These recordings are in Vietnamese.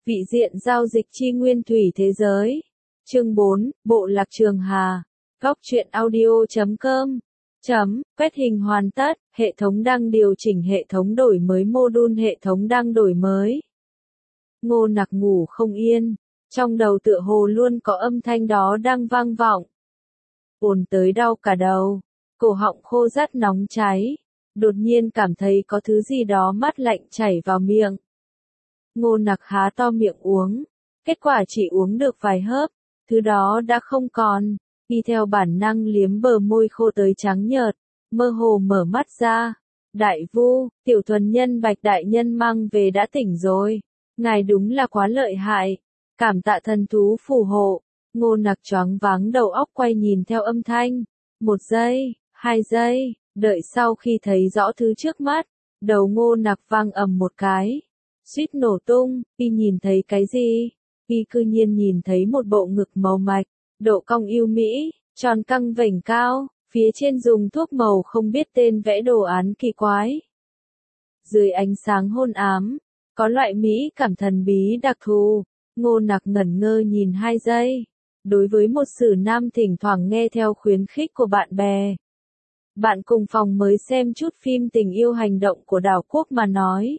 Vị diện giao dịch chi nguyên thủy thế giới. Chương 4, Bộ lạc Trường Hà. Góc truyện audio.com. Quét hình hoàn tất, hệ thống đang điều chỉnh hệ thống đổi mới module hệ thống đang đổi mới. Ngô Nặc ngủ không yên, trong đầu tựa hồ luôn có âm thanh đó đang vang vọng. Ồn tới đau cả đầu, cổ họng khô rát nóng cháy, đột nhiên cảm thấy có thứ gì đó mát lạnh chảy vào miệng. Ngô Nặc há to miệng uống, kết quả chỉ uống được vài hớp, thứ đó đã không còn, y theo bản năng liếm bờ môi khô tới trắng nhợt, mơ hồ mở mắt ra. Đại Vu, Tiểu Thuần Nhân Bạch đại nhân mang về đã tỉnh rồi, ngài đúng là quá lợi hại, cảm tạ thần thú phù hộ. Ngô Nặc choáng váng đầu óc quay nhìn theo âm thanh, 1 giây, 2 giây, đợi sau khi thấy rõ thứ trước mắt, đầu Ngô Nặc vang ầm một cái, suýt nổ tung. Y nhìn thấy cái gì? Y cư nhiên nhìn thấy một bộ ngực màu mạch, độ cong yêu mỹ, tròn căng vành cao, phía trên dùng thuốc màu không biết tên vẽ đồ án kỳ quái. Dưới ánh sáng hôn ám, có loại mỹ cảm thần bí đặc thù. Ngô Nặc ngẩn ngơ nhìn 2 giây. Đối với một sử nam thỉnh thoảng nghe theo khuyến khích của bạn bè, bạn cùng phòng mới xem chút phim tình yêu hành động của đảo quốc mà nói,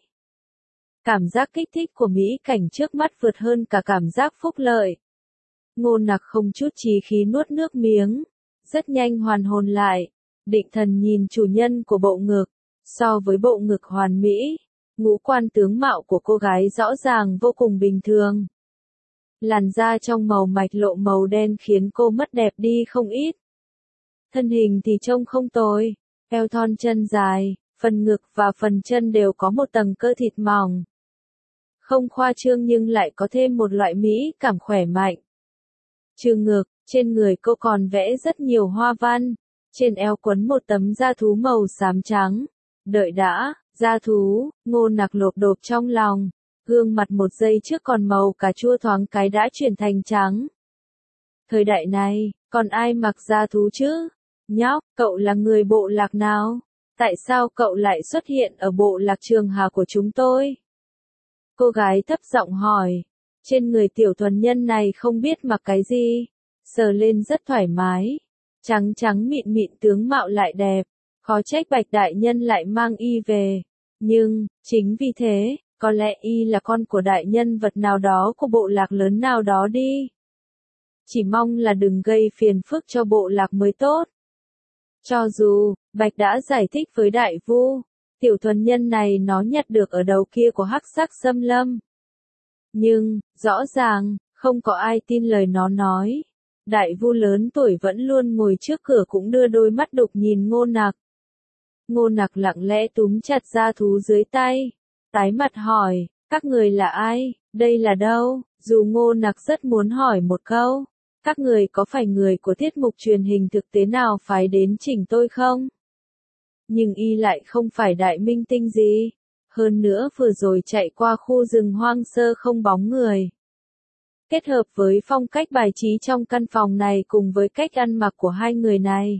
cảm giác kích thích của mỹ cảnh trước mắt vượt hơn cả cảm giác phúc lợi. Ngô Nặc không chút chí khí nuốt nước miếng, rất nhanh hoàn hồn lại, định thần nhìn chủ nhân của bộ ngực. So với bộ ngực hoàn mỹ, ngũ quan tướng mạo của cô gái rõ ràng vô cùng bình thường. Làn da trong màu mạch lộ màu đen khiến cô mất đẹp đi không ít. Thân hình thì trông không tồi, eo thon chân dài, phần ngực và phần chân đều có một tầng cơ thịt mỏng. Không khoa trương nhưng lại có thêm một loại mỹ cảm khỏe mạnh. Trừ ngực, trên người cô còn vẽ rất nhiều hoa văn, trên eo quấn một tấm da thú màu xám trắng. Đợi đã, da thú, Ngô Nặc lộp độp trong lòng. Gương mặt 1 giây trước còn màu cà chua thoáng cái đã chuyển thành trắng. Thời đại này, còn ai mặc da thú chứ? Nhóc, cậu là người bộ lạc nào? Tại sao cậu lại xuất hiện ở bộ lạc Trường Hà của chúng tôi? Cô gái thấp giọng hỏi. Trên người Tiểu Thuần Nhân này không biết mặc cái gì, sờ lên rất thoải mái, trắng trắng mịn mịn tướng mạo lại đẹp, khó trách Bạch đại nhân lại mang y về. Nhưng, chính vì thế, có lẽ y là con của đại nhân vật nào đó của bộ lạc lớn nào đó đi. Chỉ mong là đừng gây phiền phức cho bộ lạc mới tốt. Cho dù, Bạch đã giải thích với Đại Vu, Tiểu Thuần Nhân này nó nhặt được ở đầu kia của hắc sắc xâm lâm. Nhưng, rõ ràng, không có ai tin lời nó nói. Đại Vu lớn tuổi vẫn luôn ngồi trước cửa cũng đưa đôi mắt đục nhìn Ngô Nặc. Ngô Nặc lặng lẽ túm chặt da thú dưới tay, tái mặt hỏi, các người là ai, đây là đâu? Dù Ngô Nặc rất muốn hỏi một câu, các người có phải người của tiết mục truyền hình thực tế nào phái đến chỉnh tôi không? Nhưng y lại không phải đại minh tinh gì. Hơn nữa vừa rồi chạy qua khu rừng hoang sơ không bóng người. Kết hợp với phong cách bài trí trong căn phòng này cùng với cách ăn mặc của hai người này,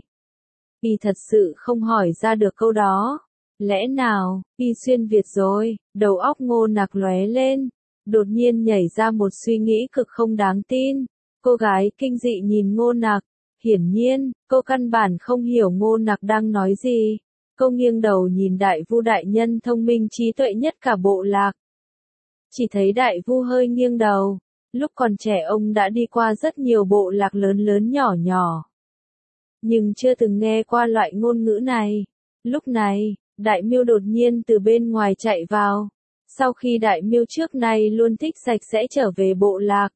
y thật sự không hỏi ra được câu đó. Lẽ nào, y xuyên Việt rồi? Đầu óc Ngô Nặc lóe lên, đột nhiên nhảy ra một suy nghĩ cực không đáng tin. Cô gái kinh dị nhìn Ngô Nặc, hiển nhiên, cô căn bản không hiểu Ngô Nặc đang nói gì. Cô nghiêng đầu nhìn Đại Vu đại nhân thông minh trí tuệ nhất cả bộ lạc. Chỉ thấy Đại Vu hơi nghiêng đầu, lúc còn trẻ ông đã đi qua rất nhiều bộ lạc lớn lớn nhỏ nhỏ, nhưng chưa từng nghe qua loại ngôn ngữ này. Lúc này, Đại Miêu đột nhiên từ bên ngoài chạy vào. Sau khi Đại Miêu trước này luôn thích sạch sẽ trở về bộ lạc,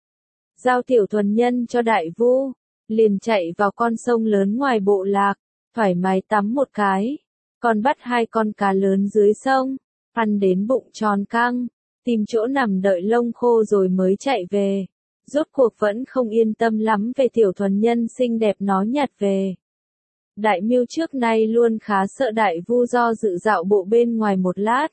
giao Tiểu Thuần Nhân cho Đại Vu, liền chạy vào con sông lớn ngoài bộ lạc, thoải mái tắm một cái, còn bắt 2 con cá lớn dưới sông, ăn đến bụng tròn căng, tìm chỗ nằm đợi lông khô rồi mới chạy về. Rốt cuộc vẫn không yên tâm lắm về Tiểu Thuần Nhân xinh đẹp nó nhặt về. Đại Miêu trước nay luôn khá sợ Đại Vu do dự dạo bộ bên ngoài một lát.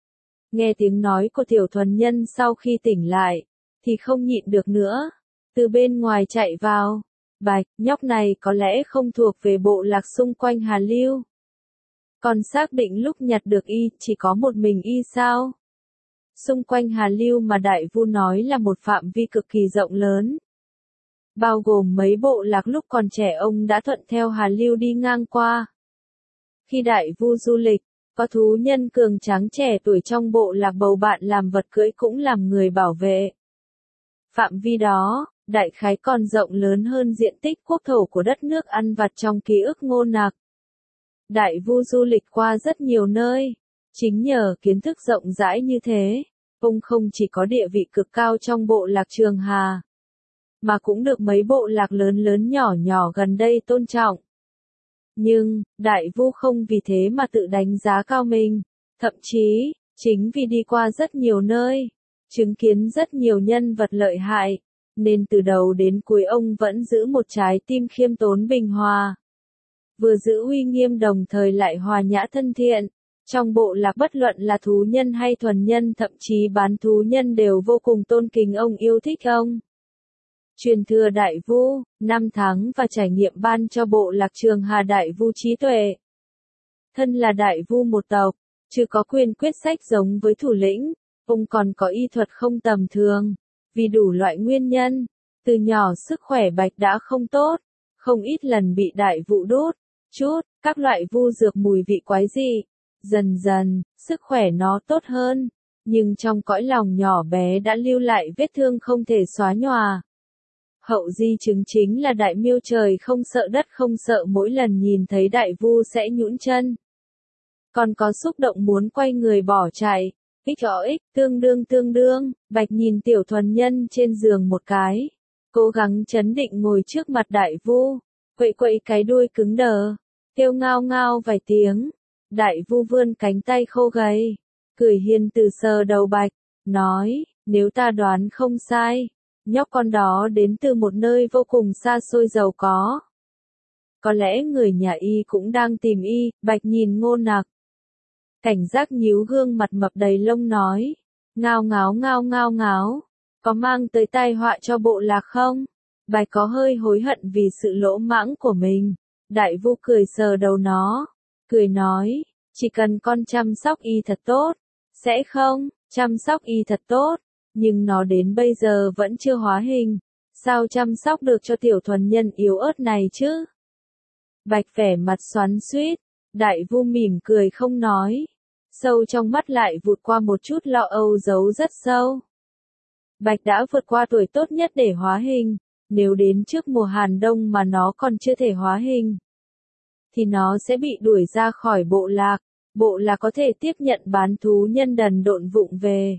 Nghe tiếng nói của Tiểu Thuần Nhân sau khi tỉnh lại, thì không nhịn được nữa, từ bên ngoài chạy vào. Bạch, nhóc này có lẽ không thuộc về bộ lạc xung quanh Hà Lưu. Còn xác định lúc nhặt được y, chỉ có một mình y sao? Xung quanh Hà Lưu mà Đại Vu nói là một phạm vi cực kỳ rộng lớn. Bao gồm mấy bộ lạc lúc còn trẻ ông đã thuận theo Hà Lưu đi ngang qua. Khi Đại Vu du lịch, có thú nhân cường tráng trẻ tuổi trong bộ lạc bầu bạn làm vật cưỡi cũng làm người bảo vệ. Phạm vi đó, đại khái còn rộng lớn hơn diện tích quốc thổ của đất nước ăn vặt trong ký ức Ngô Nặc. Đại Vu du lịch qua rất nhiều nơi. Chính nhờ kiến thức rộng rãi như thế, ông không chỉ có địa vị cực cao trong bộ lạc Trường Hà, mà cũng được mấy bộ lạc lớn lớn nhỏ nhỏ gần đây tôn trọng. Nhưng, Đại Vu không vì thế mà tự đánh giá cao mình. Thậm chí, chính vì đi qua rất nhiều nơi, chứng kiến rất nhiều nhân vật lợi hại, nên từ đầu đến cuối ông vẫn giữ một trái tim khiêm tốn bình hòa. Vừa giữ uy nghiêm đồng thời lại hòa nhã thân thiện. Trong bộ lạc bất luận là thú nhân hay thuần nhân thậm chí bán thú nhân đều vô cùng tôn kính ông, yêu thích ông. Truyền thừa Đại Vu, 5 tháng và trải nghiệm ban cho bộ lạc Trường Hà Đại Vu trí tuệ. Thân là Đại Vu một tộc, chứ có quyền quyết sách giống với thủ lĩnh, ông còn có y thuật không tầm thường. Vì đủ loại nguyên nhân, từ nhỏ sức khỏe Bạch đã không tốt, không ít lần bị Đại Vu đốt, chút, các loại vu dược mùi vị quái dị. Dần dần, sức khỏe nó tốt hơn, nhưng trong cõi lòng nhỏ bé đã lưu lại vết thương không thể xóa nhòa. Hậu di chứng chính là Đại Miêu trời không sợ đất không sợ, mỗi lần nhìn thấy Đại Vu sẽ nhũn chân. Còn có xúc động muốn quay người bỏ chạy. XOX, tương đương, Bạch nhìn Tiểu Thuần Nhân trên giường một cái. Cố gắng trấn định ngồi trước mặt Đại Vu, quậy quậy cái đuôi cứng đờ, kêu ngao ngao vài tiếng. Đại Vu vươn cánh tay khô gầy, cười hiền từ sờ đầu Bạch, nói, nếu ta đoán không sai, nhóc con đó đến từ một nơi vô cùng xa xôi giàu có. Có lẽ người nhà y cũng đang tìm y. Bạch nhìn Ngô Nặc, cảnh giác nhíu gương mặt mập đầy lông nói, ngao ngáo, có mang tới tai họa cho bộ lạc không? Bạch có hơi hối hận vì sự lỗ mãng của mình. Đại Vu cười sờ đầu nó, cười nói, chỉ cần con chăm sóc y thật tốt. Sẽ không, chăm sóc y thật tốt, nhưng nó đến bây giờ vẫn chưa hóa hình. Sao chăm sóc được cho Tiểu Thuần Nhân yếu ớt này chứ? Bạch vẻ mặt xoắn xuýt. Đại Vu mỉm cười không nói. Sâu trong mắt lại vụt qua một chút lo âu giấu rất sâu. Bạch đã vượt qua tuổi tốt nhất để hóa hình. Nếu đến trước mùa Hàn Đông mà nó còn chưa thể hóa hình, thì nó sẽ bị đuổi ra khỏi bộ lạc. Bộ lạc có thể tiếp nhận bán thú nhân đần độn vụng về,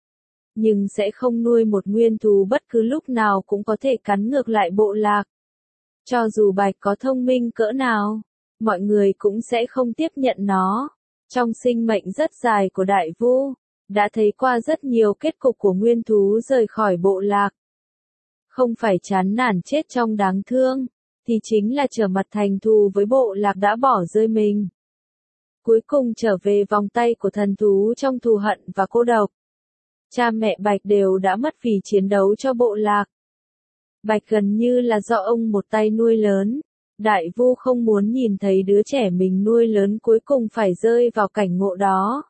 nhưng sẽ không nuôi một nguyên thú bất cứ lúc nào cũng có thể cắn ngược lại bộ lạc. Cho dù Bạch có thông minh cỡ nào, mọi người cũng sẽ không tiếp nhận nó. Trong sinh mệnh rất dài của Đại Vu, đã thấy qua rất nhiều kết cục của nguyên thú rời khỏi bộ lạc. Không phải chán nản chết trong đáng thương, thì chính là trở mặt thành thù với bộ lạc đã bỏ rơi mình. Cuối cùng trở về vòng tay của thần thú trong thù hận và cô độc. Cha mẹ Bạch đều đã mất vì chiến đấu cho bộ lạc. Bạch gần như là do ông một tay nuôi lớn. Đại Vu không muốn nhìn thấy đứa trẻ mình nuôi lớn cuối cùng phải rơi vào cảnh ngộ đó.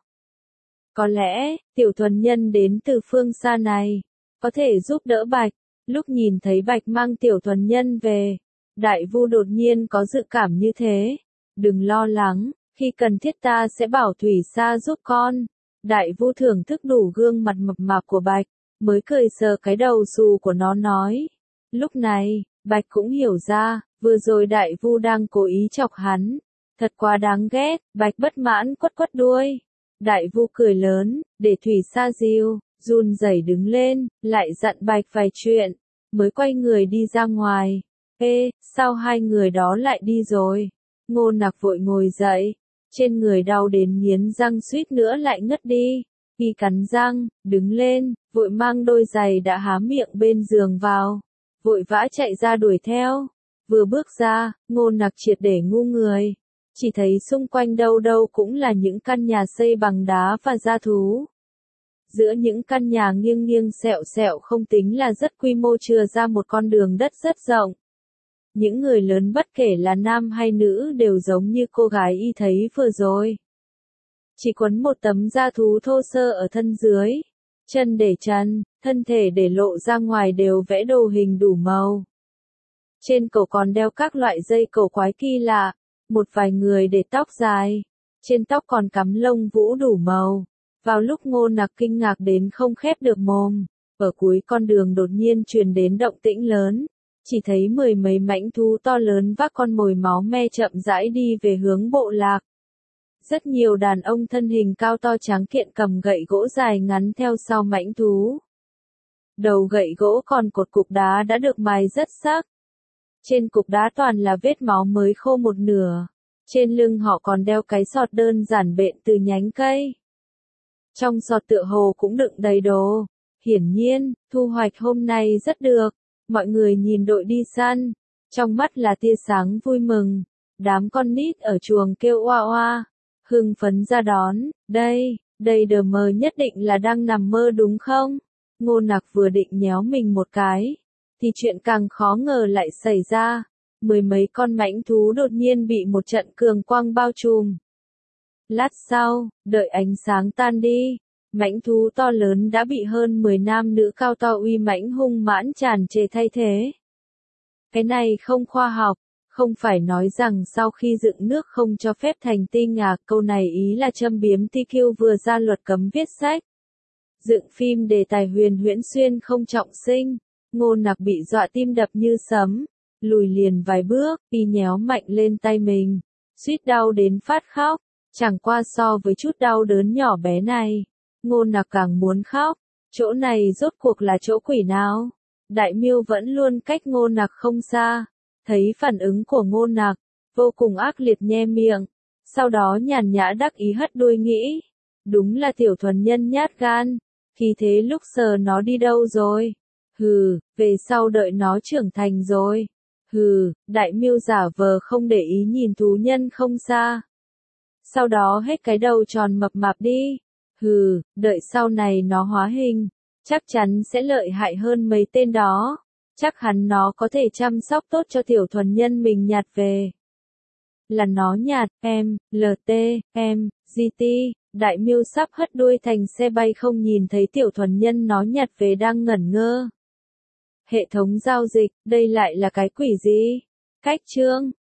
Có lẽ, Tiểu Thuần Nhân đến từ phương xa này, có thể giúp đỡ Bạch. Lúc nhìn thấy Bạch mang Tiểu Thuần Nhân về, Đại Vu đột nhiên có dự cảm như thế. Đừng lo lắng, khi cần thiết ta sẽ bảo Thủy Sa giúp con. Đại Vu thưởng thức đủ gương mặt mập mạp của Bạch, mới cười sờ cái đầu xù của nó nói. Lúc này, Bạch cũng hiểu ra, vừa rồi Đại Vu đang cố ý chọc hắn. Thật quá đáng ghét. Bạch bất mãn quất quất đuôi. Đại Vu cười lớn, để Thủy Sa dìu, run rẩy đứng lên, lại dặn Bạch vài chuyện, mới quay người đi ra ngoài. Ê, sao hai người đó lại đi rồi? Ngô Nặc vội ngồi dậy, trên người đau đến nghiến răng suýt nữa lại ngất đi. Y cắn răng, đứng lên, vội mang đôi giày đã há miệng bên giường vào, vội vã chạy ra đuổi theo. Vừa bước ra, Ngô Nặc triệt để ngu người. Chỉ thấy xung quanh đâu đâu cũng là những căn nhà xây bằng đá và da thú. Giữa những căn nhà nghiêng nghiêng sẹo sẹo không tính là rất quy mô chừa ra một con đường đất rất rộng. Những người lớn bất kể là nam hay nữ đều giống như cô gái y thấy vừa rồi. Chỉ quấn một tấm da thú thô sơ ở thân dưới, chân để trần, thân thể để lộ ra ngoài đều vẽ đồ hình đủ màu. Trên cổ còn đeo các loại dây cổ quái kỳ lạ, một vài người để tóc dài, trên tóc còn cắm lông vũ đủ màu. Vào lúc Ngô Nặc kinh ngạc đến không khép được mồm, ở cuối con đường đột nhiên truyền đến động tĩnh lớn, chỉ thấy mười mấy mãnh thú to lớn vác con mồi máu me chậm rãi đi về hướng bộ lạc. Rất nhiều đàn ông thân hình cao to tráng kiện cầm gậy gỗ dài ngắn theo sau mãnh thú. Đầu gậy gỗ còn cột cục đá đã được mài rất sắc. Trên cục đá toàn là vết máu mới khô một nửa. Trên lưng họ còn đeo cái sọt đơn giản bện từ nhánh cây. Trong sọt tựa hồ cũng đựng đầy đồ. Hiển nhiên, thu hoạch hôm nay rất được. Mọi người nhìn đội đi săn. Trong mắt là tia sáng vui mừng. Đám con nít ở chuồng kêu oa oa. Hưng phấn ra đón. Đây đờ mờ nhất định là đang nằm mơ đúng không? Ngô Nặc vừa định nhéo mình một cái. Thì chuyện càng khó ngờ lại xảy ra. Mười mấy con mãnh thú đột nhiên bị một trận cường quang bao trùm. Lát sau, đợi ánh sáng tan đi, mãnh thú to lớn đã bị hơn 10 nam nữ cao to uy mãnh hung mãn tràn trề thay thế. Cái này không khoa học, không phải nói rằng sau khi dựng nước không cho phép thành tinh à, câu này ý là châm biếm TQ vừa ra luật cấm viết sách. Dựng phim đề tài huyền huyễn xuyên không trọng sinh, Ngô Nặc bị dọa tim đập như sấm, lùi liền vài bước, y nhéo mạnh lên tay mình, suýt đau đến phát khóc, chẳng qua so với chút đau đớn nhỏ bé này, Ngô Nặc càng muốn khóc, chỗ này rốt cuộc là chỗ quỷ nào? Đại Miêu vẫn luôn cách Ngô Nặc không xa, thấy phản ứng của Ngô Nặc, vô cùng ác liệt nhe miệng, sau đó nhàn nhã đắc ý hất đuôi nghĩ, đúng là tiểu thuần nhân nhát gan, khi thế lúc sờ nó đi đâu rồi? Hừ, về sau đợi nó trưởng thành rồi. Hừ, Đại Miêu giả vờ không để ý nhìn thú nhân không xa. Sau đó hết cái đầu tròn mập mạp đi. Hừ, đợi sau này nó hóa hình, chắc chắn sẽ lợi hại hơn mấy tên đó. Chắc hẳn nó có thể chăm sóc tốt cho tiểu thuần nhân mình nhặt về. Là nó nhặt, GT, Đại Miêu sắp hất đuôi thành xe bay không nhìn thấy tiểu thuần nhân nó nhặt về đang ngẩn ngơ. Hệ thống giao dịch, đây lại là cái quỷ gì? Cách chương